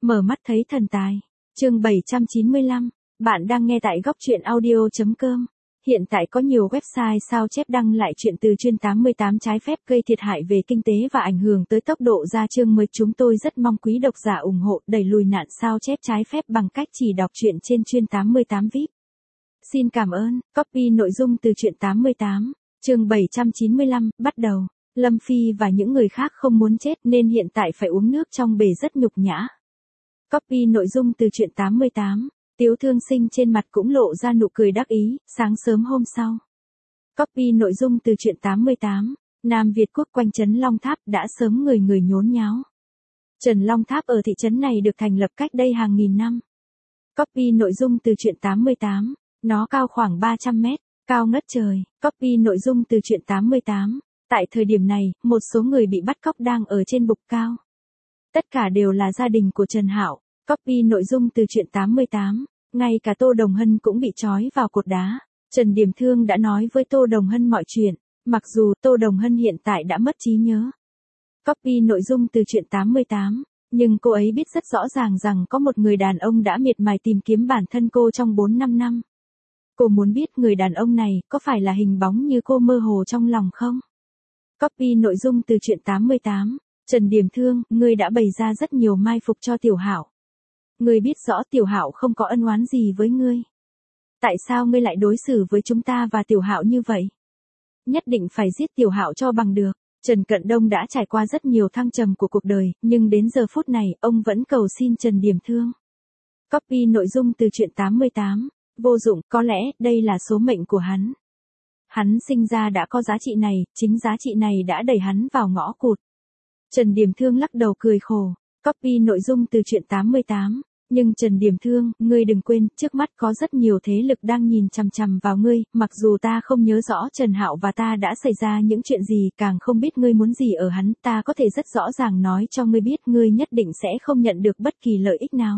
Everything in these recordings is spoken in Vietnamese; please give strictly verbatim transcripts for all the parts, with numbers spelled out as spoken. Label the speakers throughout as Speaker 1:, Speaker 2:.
Speaker 1: Mở mắt thấy thần tài. Chương bảy trăm chín mươi lăm. Bạn đang nghe tại góc truyện audio chấm com. Hiện tại có nhiều website sao chép đăng lại chuyện từ chuyên tám mươi tám trái phép gây thiệt hại về kinh tế và ảnh hưởng tới tốc độ ra chương mới. Chúng tôi rất mong quý độc giả ủng hộ đẩy lùi nạn sao chép trái phép bằng cách chỉ đọc truyện trên chuyên tám mươi tám vi ai pi. Xin cảm ơn. Copy nội dung từ truyện tám mươi tám. Chương bảy trăm chín mươi lăm, bắt đầu. Lâm Phi và những người khác không muốn chết nên hiện tại phải uống nước trong bể rất nhục nhã. Copy nội dung từ truyện tám mươi tám. Tiếu Thương Sinh trên mặt cũng lộ ra nụ cười đắc ý, sáng sớm hôm sau. Copy nội dung từ truyện tám mươi tám. Nam Việt Quốc quanh trấn Long Tháp đã sớm người người nhốn nháo. Trần Long Tháp ở thị trấn này được thành lập cách đây hàng nghìn năm. Copy nội dung từ truyện tám mươi tám. Nó cao khoảng ba trăm mét, cao ngất trời. Copy nội dung từ truyện tám mươi tám. Tại thời điểm này, một số người bị bắt cóc đang ở trên bục cao. Tất cả đều là gia đình của Trần Hạo. Copy nội dung từ truyện tám mươi tám. Ngay cả Tô Đồng Hân cũng bị trói vào cột đá. Trần Điểm Thương đã nói với Tô Đồng Hân mọi chuyện, mặc dù Tô Đồng Hân hiện tại đã mất trí nhớ. Copy nội dung từ truyện tám mươi tám. Nhưng cô ấy biết rất rõ ràng rằng có một người đàn ông đã miệt mài tìm kiếm bản thân cô trong bốn năm năm. Cô muốn biết người đàn ông này có phải là hình bóng như cô mơ hồ trong lòng không? Copy nội dung từ truyện tám mươi tám. Trần Điểm Thương, ngươi đã bày ra rất nhiều mai phục cho Tiểu Hạo. Ngươi biết rõ Tiểu Hạo không có ân oán gì với ngươi. Tại sao ngươi lại đối xử với chúng ta và Tiểu Hạo như vậy? Nhất định phải giết Tiểu Hạo cho bằng được. Trần Cận Đông đã trải qua rất nhiều thăng trầm của cuộc đời, nhưng đến giờ phút này, ông vẫn cầu xin Trần Điểm Thương. Copy nội dung từ truyện tám mươi tám. Vô dụng, có lẽ đây là số mệnh của hắn. Hắn sinh ra đã có giá trị này, chính giá trị này đã đẩy hắn vào ngõ cụt. Trần Điểm Thương lắc đầu cười khổ. Copy nội dung từ truyện tám mươi tám. Nhưng Trần Điểm Thương, ngươi đừng quên, trước mắt có rất nhiều thế lực đang nhìn chằm chằm vào ngươi, mặc dù ta không nhớ rõ Trần Hạo và ta đã xảy ra những chuyện gì, càng không biết ngươi muốn gì ở hắn, ta có thể rất rõ ràng nói cho ngươi biết ngươi nhất định sẽ không nhận được bất kỳ lợi ích nào.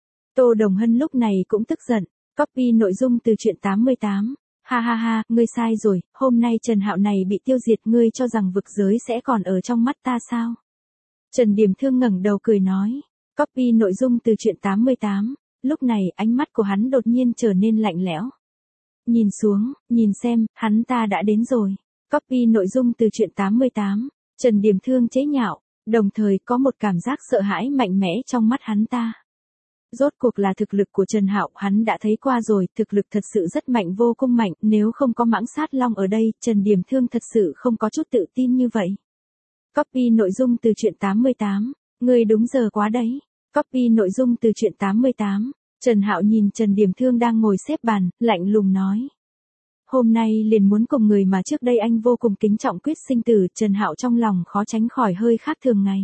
Speaker 1: Tô Đồng Hân lúc này cũng tức giận. Copy nội dung từ truyện tám mươi tám. Ha ha ha, ngươi sai rồi, hôm nay Trần Hạo này bị tiêu diệt, ngươi cho rằng vực giới sẽ còn ở trong mắt ta sao? Trần Điểm Thương ngẩng đầu cười nói. Copy nội dung từ truyện tám mươi tám. Lúc này ánh mắt của hắn đột nhiên trở nên lạnh lẽo. Nhìn xuống, nhìn xem, hắn ta đã đến rồi. Copy nội dung từ truyện tám mươi tám. Trần Điểm Thương chế nhạo, đồng thời có một cảm giác sợ hãi mạnh mẽ trong mắt hắn ta. Rốt cuộc là thực lực của Trần Hạo, hắn đã thấy qua rồi, thực lực thật sự rất mạnh, vô cùng mạnh, nếu không có Mãng Sát Long ở đây, Trần Điểm Thương thật sự không có chút tự tin như vậy. Copy nội dung từ truyện tám mươi tám. Ngươi đúng giờ quá đấy. Copy nội dung từ truyện tám mươi tám. Trần Hạo nhìn Trần Điểm Thương đang ngồi xếp bàn, lạnh lùng nói. Hôm nay liền muốn cùng người mà trước đây anh vô cùng kính trọng quyết sinh tử, Trần Hạo trong lòng khó tránh khỏi hơi khác thường ngày.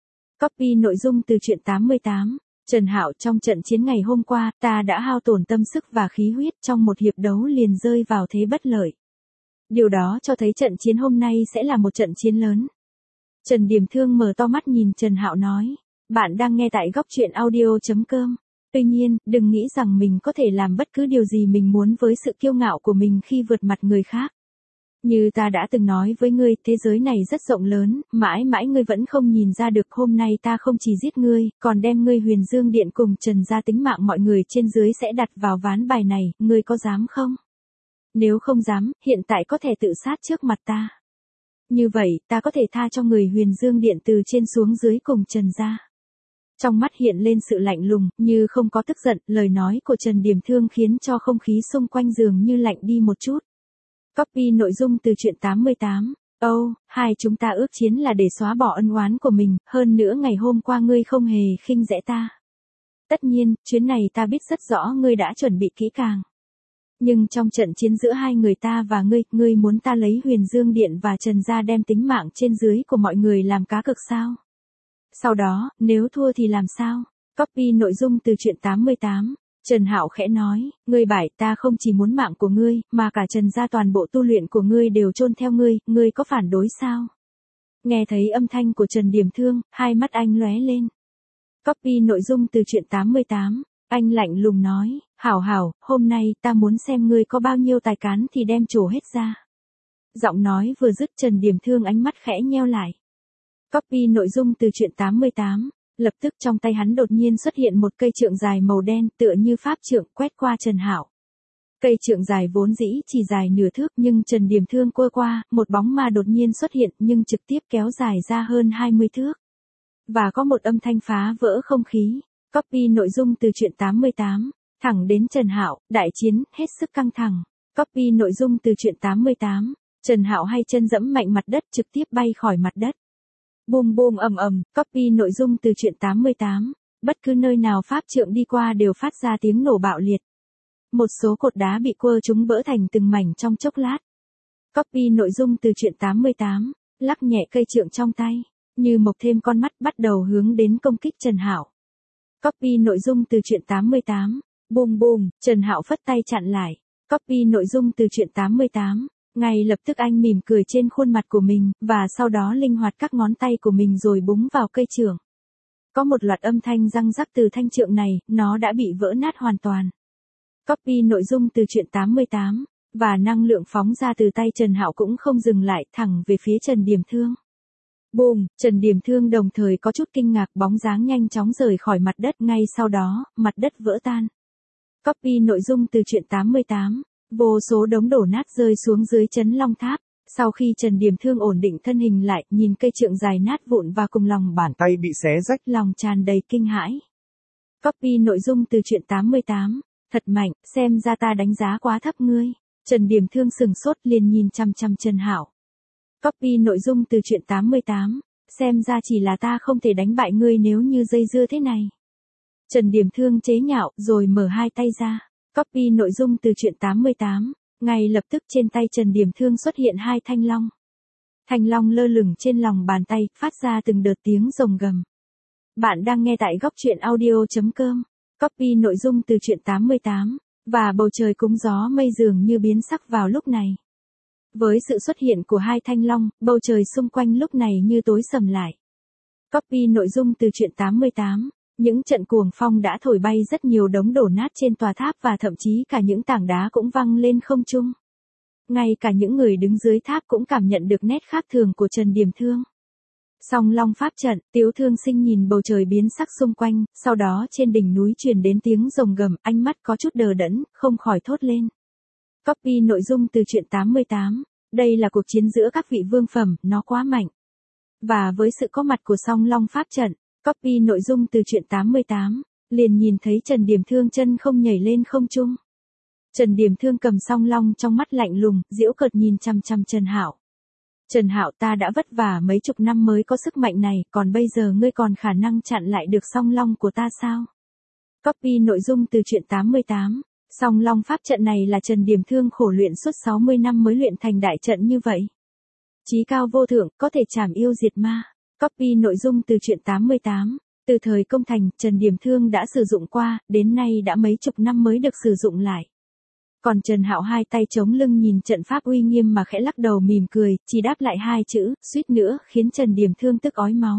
Speaker 1: Copy nội dung từ truyện tám mươi tám. Trần Hạo, trong trận chiến ngày hôm qua, ta đã hao tổn tâm sức và khí huyết, trong một hiệp đấu liền rơi vào thế bất lợi. Điều đó cho thấy trận chiến hôm nay sẽ là một trận chiến lớn. Trần Điểm Thương mở to mắt nhìn Trần Hạo nói. Bạn đang nghe tại góc truyện audio chấm com. Tuy nhiên, đừng nghĩ rằng mình có thể làm bất cứ điều gì mình muốn với sự kiêu ngạo của mình khi vượt mặt người khác. Như ta đã từng nói với ngươi, thế giới này rất rộng lớn, mãi mãi ngươi vẫn không nhìn ra được, hôm nay ta không chỉ giết ngươi, còn đem ngươi Huyền Dương Điện cùng Trần gia tính mạng mọi người trên dưới sẽ đặt vào ván bài này, ngươi có dám không? Nếu không dám, hiện tại có thể tự sát trước mặt ta. Như vậy, ta có thể tha cho người Huyền Dương Điện từ trên xuống dưới cùng Trần gia. Trong mắt hiện lên sự lạnh lùng, như không có tức giận, lời nói của Trần Điểm Thương khiến cho không khí xung quanh giường như lạnh đi một chút. Copy nội dung từ truyện tám mươi tám. Âu, oh, hai chúng ta ước chiến là để xóa bỏ ân oán của mình, hơn nữa ngày hôm qua ngươi không hề khinh dễ ta. Tất nhiên, chuyến này ta biết rất rõ ngươi đã chuẩn bị kỹ càng. Nhưng trong trận chiến giữa hai người ta và ngươi, ngươi muốn ta lấy Huyền Dương Điện và Trần gia đem tính mạng trên dưới của mọi người làm cá cược sao? Sau đó, nếu thua thì làm sao? Copy nội dung từ truyện tám mươi tám. Trần Hạo khẽ nói, ngươi bảo ta không chỉ muốn mạng của ngươi, mà cả Trần gia toàn bộ tu luyện của ngươi đều chôn theo ngươi, ngươi có phản đối sao? Nghe thấy âm thanh của Trần Điểm Thương, hai mắt anh lóe lên. Copy nội dung từ truyện tám mươi tám. Anh lạnh lùng nói, hảo hảo, hôm nay ta muốn xem ngươi có bao nhiêu tài cán thì đem trổ hết ra. Giọng nói vừa dứt, Trần Điểm Thương ánh mắt khẽ nheo lại. Copy nội dung từ truyện tám mươi tám. Lập tức trong tay hắn đột nhiên xuất hiện một cây trượng dài màu đen tựa như pháp trượng quét qua Trần Hạo. Cây trượng dài vốn dĩ chỉ dài nửa thước nhưng Trần Điểm Thương quơ qua, một bóng ma đột nhiên xuất hiện nhưng trực tiếp kéo dài ra hơn hai mươi thước. Và có một âm thanh phá vỡ không khí. Copy nội dung từ truyện tám mươi tám. Thẳng đến Trần Hạo, đại chiến, hết sức căng thẳng. Copy nội dung từ truyện tám mươi tám. Trần Hạo hay chân dẫm mạnh mặt đất trực tiếp bay khỏi mặt đất. Bùm bùm ầm ầm, copy nội dung từ truyện tám mươi tám. Bất cứ nơi nào pháp trượng đi qua đều phát ra tiếng nổ bạo liệt. Một số cột đá bị quơ chúng vỡ thành từng mảnh trong chốc lát. Copy nội dung từ truyện tám mươi tám. Lắc nhẹ cây trượng trong tay, như mộc thêm con mắt bắt đầu hướng đến công kích Trần Hạo. Copy nội dung từ truyện tám mươi tám. Bùm bùm, Trần Hạo phất tay chặn lại. Copy nội dung từ truyện tám mươi tám. Ngay lập tức anh mỉm cười trên khuôn mặt của mình, và sau đó linh hoạt các ngón tay của mình rồi búng vào cây trượng. Có một loạt âm thanh răng rắc từ thanh trượng này, nó đã bị vỡ nát hoàn toàn. Copy nội dung từ truyện tám mươi tám. Và năng lượng phóng ra từ tay Trần Hạo cũng không dừng lại, thẳng về phía Trần Điểm Thương. Bùm, Trần Điểm Thương đồng thời có chút kinh ngạc, bóng dáng nhanh chóng rời khỏi mặt đất, ngay sau đó, mặt đất vỡ tan. Copy nội dung từ truyện tám mươi tám. Vô số đống đổ nát rơi xuống dưới Trấn Long Tháp. Sau khi Trần Điểm Thương ổn định thân hình lại, nhìn cây trượng dài nát vụn và cùng lòng bàn
Speaker 2: tay bị xé rách,
Speaker 1: lòng tràn đầy kinh hãi. Copy nội dung từ truyện tám mươi tám. Thật mạnh, xem ra ta đánh giá quá thấp ngươi. Trần Điểm Thương sừng sốt liền nhìn chăm chăm Trần Hạo. Copy nội dung từ truyện tám mươi tám. Xem ra chỉ là ta không thể đánh bại ngươi nếu như dây dưa thế này. Trần Điểm Thương chế nhạo rồi mở hai tay ra. Copy nội dung từ truyện tám mươi tám. Ngay lập tức trên tay Trần Điểm Thương xuất hiện hai thanh long. Thanh long lơ lửng trên lòng bàn tay, phát ra từng đợt tiếng rồng gầm. Bạn đang nghe tại góc truyện audio chấm com. Copy nội dung từ truyện tám mươi tám. Và bầu trời cúng gió mây dường như biến sắc vào lúc này. Với sự xuất hiện của hai thanh long, bầu trời xung quanh lúc này như tối sầm lại. Copy nội dung từ truyện tám mươi tám. Những trận cuồng phong đã thổi bay rất nhiều đống đổ nát trên tòa tháp và thậm chí cả những tảng đá cũng văng lên không trung. Ngay cả những người đứng dưới tháp cũng cảm nhận được nét khác thường của Trần Điểm Thương. Song long pháp trận, Tiếu Thương Sinh nhìn bầu trời biến sắc xung quanh, sau đó trên đỉnh núi truyền đến tiếng rồng gầm, ánh mắt có chút đờ đẫn, không khỏi thốt lên. Copy nội dung từ truyện tám mươi tám. Đây là cuộc chiến giữa các vị vương phẩm, nó quá mạnh. Và với sự có mặt của song long pháp trận, copy nội dung từ truyện tám mươi tám, liền nhìn thấy Trần Điểm Thương chân không nhảy lên không trung. Trần Điểm Thương cầm song long trong mắt lạnh lùng, giễu cợt nhìn chăm chăm Trần Hạo. Trần Hạo, ta đã vất vả mấy chục năm mới có sức mạnh này, còn bây giờ ngươi còn khả năng chặn lại được song long của ta sao? Copy nội dung từ truyện tám mươi tám. Song long pháp trận này là Trần Điểm Thương khổ luyện suốt sáu mươi năm mới luyện thành đại trận như vậy. Chí cao vô thượng, có thể trảm yêu diệt ma. Copy nội dung từ truyện tám mươi tám. Từ thời công thành, Trần Điểm Thương đã sử dụng qua, đến nay đã mấy chục năm mới được sử dụng lại. Còn Trần Hạo hai tay chống lưng nhìn trận pháp uy nghiêm mà khẽ lắc đầu mỉm cười, chỉ đáp lại hai chữ, suýt nữa, khiến Trần Điểm Thương tức ói máu.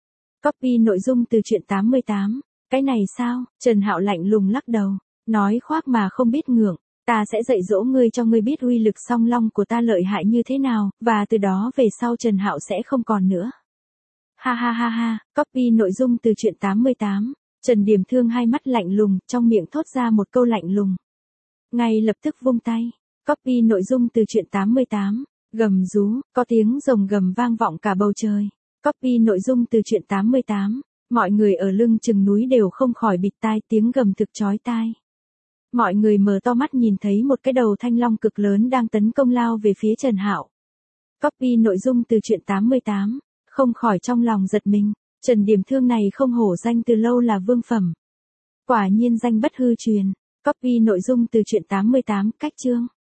Speaker 1: Copy nội dung từ truyện tám mươi tám. Cái này sao? Trần Hạo lạnh lùng lắc đầu, nói khoác mà không biết ngượng, ta sẽ dạy dỗ ngươi cho ngươi biết uy lực song long của ta lợi hại như thế nào, và từ đó về sau Trần Hạo sẽ không còn nữa. Ha ha ha ha, copy nội dung từ truyện tám mươi tám. Trần Điểm Thương hai mắt lạnh lùng, trong miệng thốt ra một câu lạnh lùng. Ngay lập tức vung tay. Copy nội dung từ truyện tám mươi tám. Gầm rú, có tiếng rồng gầm vang vọng cả bầu trời. Copy nội dung từ truyện tám mươi tám. Mọi người ở lưng chừng núi đều không khỏi bịt tai, tiếng gầm thực chói tai. Mọi người mở to mắt nhìn thấy một cái đầu thanh long cực lớn đang tấn công lao về phía Trần Hạo. Copy nội dung từ truyện tám mươi tám. Không khỏi trong lòng giật mình, Trần Điểm Thương này không hổ danh từ lâu là vương phẩm. Quả nhiên danh bất hư truyền. Copy nội dung từ truyện tám mươi tám, cách chương.